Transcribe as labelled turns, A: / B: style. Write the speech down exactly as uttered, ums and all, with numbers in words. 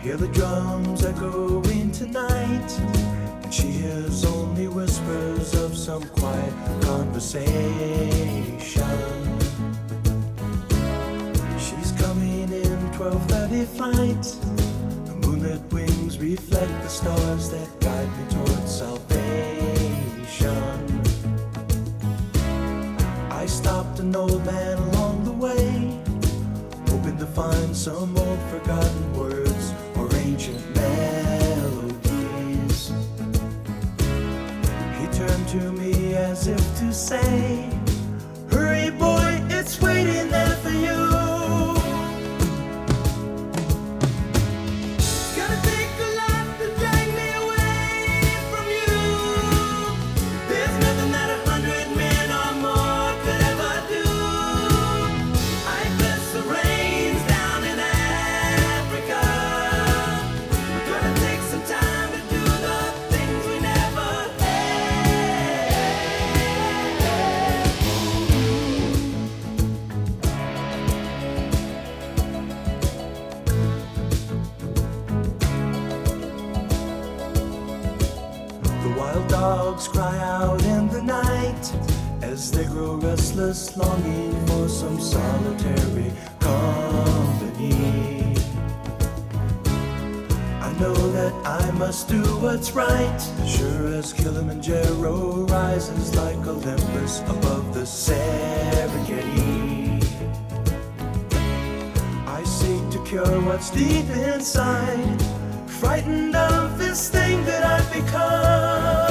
A: hear the drums echoing tonight, and she hears only whispers of some quiet conversation. She's coming in twelve thirty flight. The moonlit wings reflect the stars that guide me towards salvation. I stopped an old man along the way, hoping to find some old forgotten words or ancient melodies. He turned to me as if to say, "Hurry boy, it's waiting there for you." The wild dogs cry out in the night as they grow restless, longing for some solitary company. I know that I must do what's right, sure as Kilimanjaro rises like Olympus above the Serengeti. I seek to cure what's deep inside, frightened of this thing that I've become.